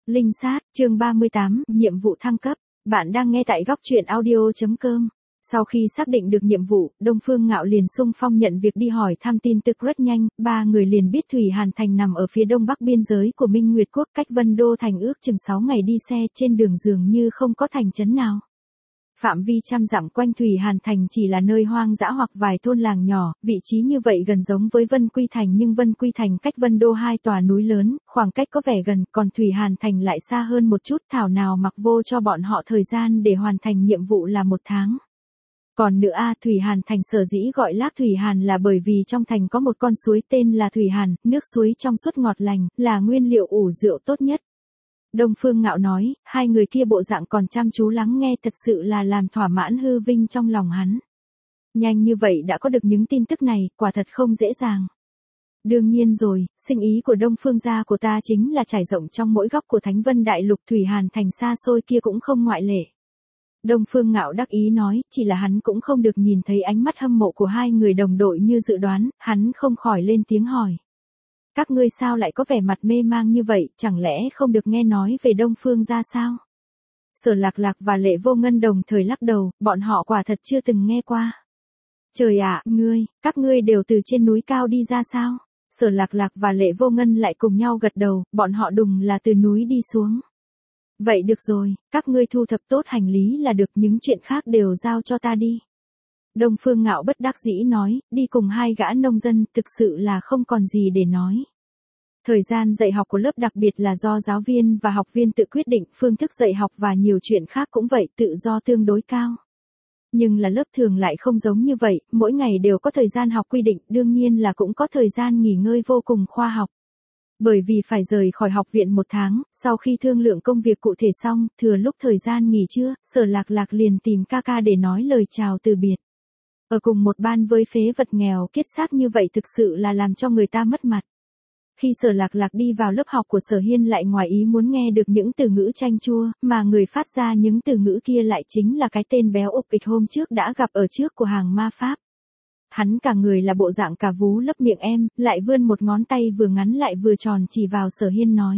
Linh sát, chương 38, nhiệm vụ thăng cấp. Bạn đang nghe tại góc truyện audio.com. Sau khi xác định được nhiệm vụ, Đông Phương Ngạo liền xung phong nhận việc đi hỏi thăm tin tức rất nhanh, ba người liền biết Thủy Hàn Thành nằm ở phía đông bắc biên giới của Minh Nguyệt Quốc, cách Vân Đô Thành ước chừng 6 ngày đi xe, trên đường dường như không có thành trấn nào. Phạm vi trăm dặm quanh Thủy Hàn Thành chỉ là nơi hoang dã hoặc vài thôn làng nhỏ, vị trí như vậy gần giống với Vân Quy Thành, nhưng Vân Quy Thành cách Vân Đô 2 tòa núi lớn, khoảng cách có vẻ gần, còn Thủy Hàn Thành lại xa hơn một chút, thảo nào mặc vô cho bọn họ thời gian để hoàn thành nhiệm vụ là 1 tháng. Còn nữa Thủy Hàn Thành sở dĩ gọi là Thủy Hàn là bởi vì trong thành có một con suối tên là Thủy Hàn, nước suối trong suốt ngọt lành, là nguyên liệu ủ rượu tốt nhất. Đông Phương Ngạo nói, hai người kia bộ dạng còn chăm chú lắng nghe, thật sự là làm thỏa mãn hư vinh trong lòng hắn. Nhanh như vậy đã có được những tin tức này, quả thật không dễ dàng. Đương nhiên rồi, sinh ý của Đông Phương gia của ta chính là trải rộng trong mỗi góc của Thánh Vân Đại Lục, Thủy Hàn Thành xa xôi kia cũng không ngoại lệ. Đông Phương Ngạo đắc ý nói, chỉ là hắn cũng không được nhìn thấy ánh mắt hâm mộ của hai người đồng đội như dự đoán, hắn không khỏi lên tiếng hỏi. Các ngươi sao lại có vẻ mặt mê mang như vậy, chẳng lẽ không được nghe nói về Đông Phương gia sao? Sở Lạc Lạc và Lệ Vô Ngân đồng thời lắc đầu, bọn họ quả thật chưa từng nghe qua. Trời ạ, các ngươi đều từ trên núi cao đi ra sao? Sở Lạc Lạc và Lệ Vô Ngân lại cùng nhau gật đầu, bọn họ đúng là từ núi đi xuống. Vậy được rồi, các ngươi thu thập tốt hành lý là được, những chuyện khác đều giao cho ta đi. Đông Phương Ngạo bất đắc dĩ nói, đi cùng hai gã nông dân, thực sự là không còn gì để nói. Thời gian dạy học của lớp đặc biệt là do giáo viên và học viên tự quyết định, phương thức dạy học và nhiều chuyện khác cũng vậy, tự do tương đối cao. Nhưng là lớp thường lại không giống như vậy, mỗi ngày đều có thời gian học quy định, đương nhiên là cũng có thời gian nghỉ ngơi vô cùng khoa học. Bởi vì phải rời khỏi học viện 1 tháng, sau khi thương lượng công việc cụ thể xong, thừa lúc thời gian nghỉ trưa, Sở Lạc Lạc liền tìm ca ca để nói lời chào từ biệt. Ở cùng một ban với phế vật nghèo kiết xác như vậy thực sự là làm cho người ta mất mặt. Khi Sở Lạc Lạc đi vào lớp học của Sở Hiên lại ngoài ý muốn nghe được những từ ngữ chanh chua, mà người phát ra những từ ngữ kia lại chính là cái tên béo ục ịch hôm trước đã gặp ở trước của hàng ma pháp. Hắn cả người là bộ dạng cà vú lấp miệng em, lại vươn một ngón tay vừa ngắn lại vừa tròn chỉ vào Sở Hiên nói.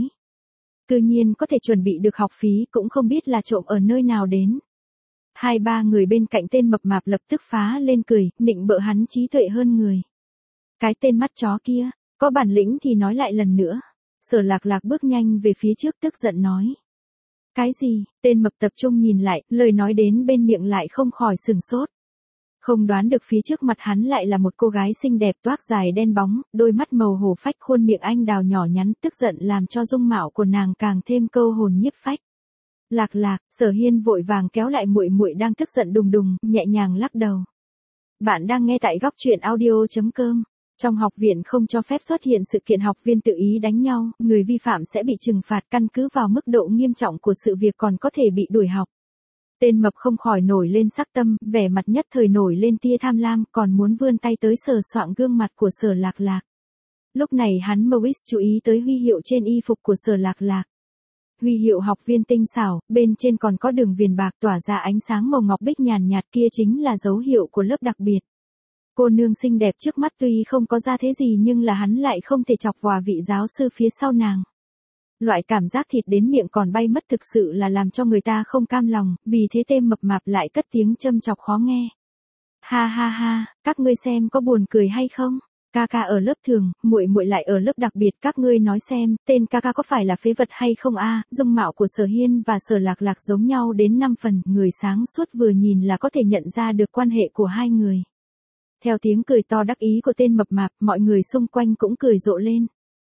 Tự nhiên có thể chuẩn bị được học phí, cũng không biết là trộm ở nơi nào đến. 2-3 người bên cạnh tên mập mạp lập tức phá lên cười, nịnh bợ hắn trí tuệ hơn người. Cái tên mắt chó kia, có bản lĩnh thì nói lại lần nữa. Sở Lạc Lạc bước nhanh về phía trước tức giận nói. Cái gì? Tên mập tập trung nhìn lại, lời nói đến bên miệng lại không khỏi sửng sốt. Không đoán được phía trước mặt hắn lại là một cô gái xinh đẹp toát dài đen bóng, đôi mắt màu hổ phách, khuôn miệng anh đào nhỏ nhắn, tức giận làm cho dung mạo của nàng càng thêm câu hồn nhiếp phách. Lạc Lạc, Sở Hiên vội vàng kéo lại muội muội đang tức giận đùng đùng, nhẹ nhàng lắc đầu. Bạn đang nghe tại góc truyện audio.com. Trong học viện không cho phép xuất hiện sự kiện học viên tự ý đánh nhau, người vi phạm sẽ bị trừng phạt, căn cứ vào mức độ nghiêm trọng của sự việc còn có thể bị đuổi học. Tên mập không khỏi nổi lên sắc tâm, vẻ mặt nhất thời nổi lên tia tham lam, còn muốn vươn tay tới sờ soạng gương mặt của Sở Lạc Lạc. Lúc này hắn Mowis chú ý tới huy hiệu trên y phục của Sở Lạc Lạc. Huy hiệu học viên tinh xảo, bên trên còn có đường viền bạc tỏa ra ánh sáng màu ngọc bích nhàn nhạt, kia chính là dấu hiệu của lớp đặc biệt. Cô nương xinh đẹp trước mắt tuy không có ra thế gì nhưng là hắn lại không thể chọc vào vị giáo sư phía sau nàng. Loại cảm giác thịt đến miệng còn bay mất thực sự là làm cho người ta không cam lòng, vì thế tên mập mạp lại cất tiếng châm chọc khó nghe. Ha ha ha, các ngươi xem có buồn cười hay không? Ca ca ở lớp thường, muội muội lại ở lớp đặc biệt, các ngươi nói xem, tên ca ca có phải là phế vật hay không a? Dung mạo của Sở Hiên và Sở Lạc Lạc giống nhau đến 5 phần, người sáng suốt vừa nhìn là có thể nhận ra được quan hệ của hai người. Theo tiếng cười to đắc ý của tên mập mạp, mọi người xung quanh cũng cười rộ lên.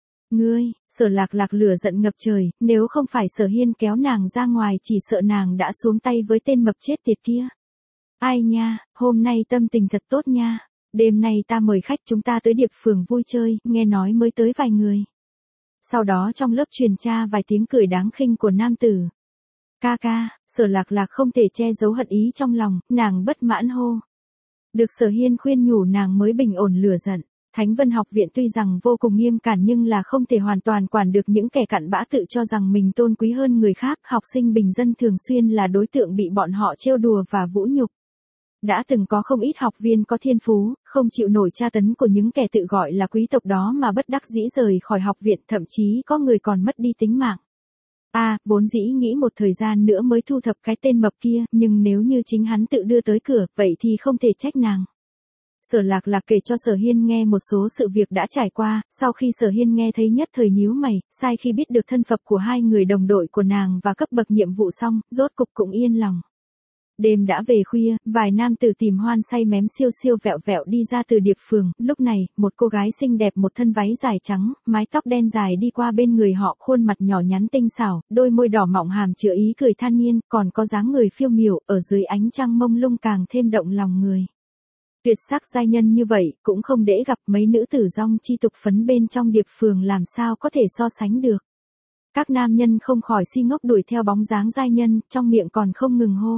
Sở Lạc Lạc lửa giận ngập trời, nếu không phải Sở Hiên kéo nàng ra ngoài chỉ sợ nàng đã xuống tay với tên mập chết tiệt kia. Ai nha, hôm nay tâm tình thật tốt nha. Đêm nay ta mời khách chúng ta tới Điệp Phường vui chơi, nghe nói mới tới vài người. Sau đó trong lớp truyền ra vài tiếng cười đáng khinh của nam tử. Ca ca, Sở Lạc Lạc không thể che giấu hận ý trong lòng, nàng bất mãn hô. Được Sở Hiên khuyên nhủ nàng mới bình ổn lửa giận. Thánh Vân học viện tuy rằng vô cùng nghiêm cẩn nhưng là không thể hoàn toàn quản được những kẻ cặn bã tự cho rằng mình tôn quý hơn người khác, học sinh bình dân thường xuyên là đối tượng bị bọn họ trêu đùa và vũ nhục. Đã từng có không ít học viên có thiên phú, không chịu nổi tra tấn của những kẻ tự gọi là quý tộc đó mà bất đắc dĩ rời khỏi học viện, thậm chí có người còn mất đi tính mạng. Vốn dĩ nghĩ một thời gian nữa mới thu thập cái tên mập kia, nhưng nếu như chính hắn tự đưa tới cửa, vậy thì không thể trách nàng. Sở Lạc Lạc kể cho Sở Hiên nghe một số sự việc đã trải qua, sau khi Sở Hiên nghe thấy nhất thời nhíu mày, sai khi biết được thân phận của hai người đồng đội của nàng và cấp bậc nhiệm vụ xong, rốt cục cũng yên lòng. Đêm đã về khuya, vài nam tử tìm hoan say mém siêu siêu vẹo vẹo đi ra từ điệp phường, lúc này, một cô gái xinh đẹp một thân váy dài trắng, mái tóc đen dài đi qua bên người họ, khuôn mặt nhỏ nhắn tinh xảo, đôi môi đỏ mọng hàm chứa ý cười than nhiên, còn có dáng người phiêu miểu, ở dưới ánh trăng mông lung càng thêm động lòng người. Tuyệt sắc giai nhân như vậy, cũng không dễ gặp, mấy nữ tử dong chi tục phấn bên trong điệp phường làm sao có thể so sánh được. Các nam nhân không khỏi si ngốc đuổi theo bóng dáng giai nhân, trong miệng còn không ngừng hô.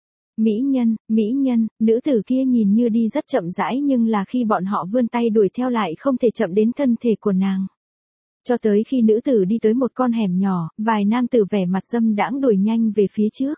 Mỹ nhân, nữ tử kia nhìn như đi rất chậm rãi nhưng là khi bọn họ vươn tay đuổi theo lại không thể chậm đến thân thể của nàng. Cho tới khi nữ tử đi tới một con hẻm nhỏ, vài nam tử vẻ mặt dâm đãng đuổi nhanh về phía trước.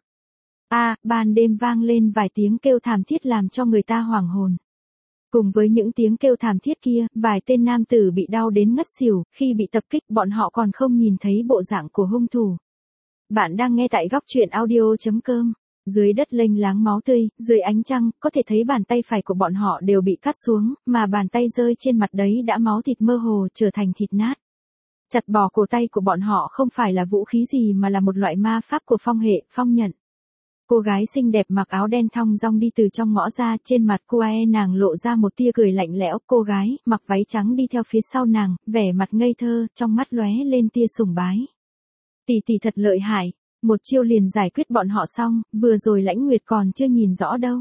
Ban đêm vang lên vài tiếng kêu thảm thiết làm cho người ta hoảng hồn. Cùng với những tiếng kêu thảm thiết kia, vài tên nam tử bị đau đến ngất xỉu, khi bị tập kích bọn họ còn không nhìn thấy bộ dạng của hung thủ. Bạn đang nghe tại góc truyện audio.com. Dưới đất lênh láng máu tươi, dưới ánh trăng, có thể thấy bàn tay phải của bọn họ đều bị cắt xuống, mà bàn tay rơi trên mặt đấy đã máu thịt mơ hồ trở thành thịt nát. Chặt bỏ cổ tay của bọn họ không phải là vũ khí gì mà là một loại ma pháp của phong hệ, phong nhận. Cô gái xinh đẹp mặc áo đen thong dong đi từ trong ngõ ra, trên mặt cô nàng lộ ra một tia cười lạnh lẽo, cô gái mặc váy trắng đi theo phía sau nàng, vẻ mặt ngây thơ, trong mắt lóe lên tia sùng bái. Tỷ tỷ thật lợi hại, một chiêu liền giải quyết bọn họ xong, vừa rồi Lãnh Nguyệt còn chưa nhìn rõ đâu.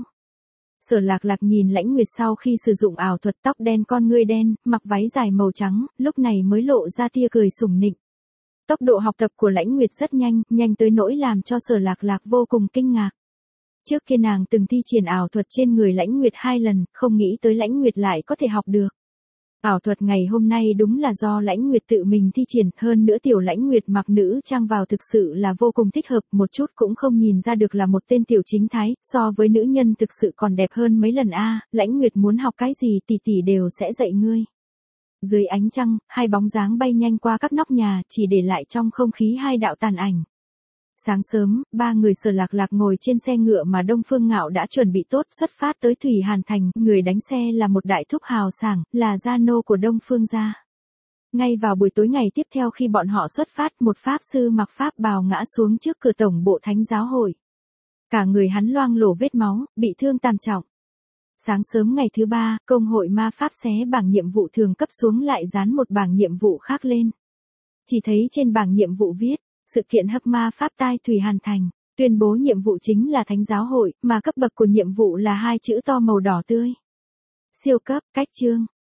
Sở Lạc Lạc nhìn Lãnh Nguyệt sau khi sử dụng ảo thuật, tóc đen con ngươi đen, mặc váy dài màu trắng, lúc này mới lộ ra tia cười sủng nịnh. Tốc độ học tập của Lãnh Nguyệt rất nhanh, nhanh tới nỗi làm cho Sở Lạc Lạc vô cùng kinh ngạc. Trước kia nàng từng thi triển ảo thuật trên người Lãnh Nguyệt 2 lần, không nghĩ tới Lãnh Nguyệt lại có thể học được. Ảo thuật ngày hôm nay đúng là do Lãnh Nguyệt tự mình thi triển, hơn nữa tiểu Lãnh Nguyệt mặc nữ trang vào thực sự là vô cùng thích hợp, một chút cũng không nhìn ra được là một tên tiểu chính thái, so với nữ nhân thực sự còn đẹp hơn mấy lần Lãnh Nguyệt muốn học cái gì tỷ tỷ đều sẽ dạy ngươi. Dưới ánh trăng, hai bóng dáng bay nhanh qua các nóc nhà, chỉ để lại trong không khí hai đạo tàn ảnh. Sáng sớm, ba người Sở Lạc Lạc ngồi trên xe ngựa mà Đông Phương Ngạo đã chuẩn bị tốt, xuất phát tới Thủy Hàn Thành, người đánh xe là một đại thúc hào sảng, là gia nô của Đông Phương gia. Ngay vào buổi tối ngày tiếp theo khi bọn họ xuất phát, một pháp sư mặc pháp bào ngã xuống trước cửa tổng bộ Thánh giáo hội. Cả người hắn loang lổ vết máu, bị thương tàn trọng. Sáng sớm ngày thứ 3, công hội ma pháp xé bảng nhiệm vụ thường cấp xuống lại dán một bảng nhiệm vụ khác lên. Chỉ thấy trên bảng nhiệm vụ viết, sự kiện hấp ma pháp tai Thủy Hàn Thành, tuyên bố nhiệm vụ chính là Thánh giáo hội, mà cấp bậc của nhiệm vụ là 2 chữ to màu đỏ tươi. Siêu cấp, cách chương,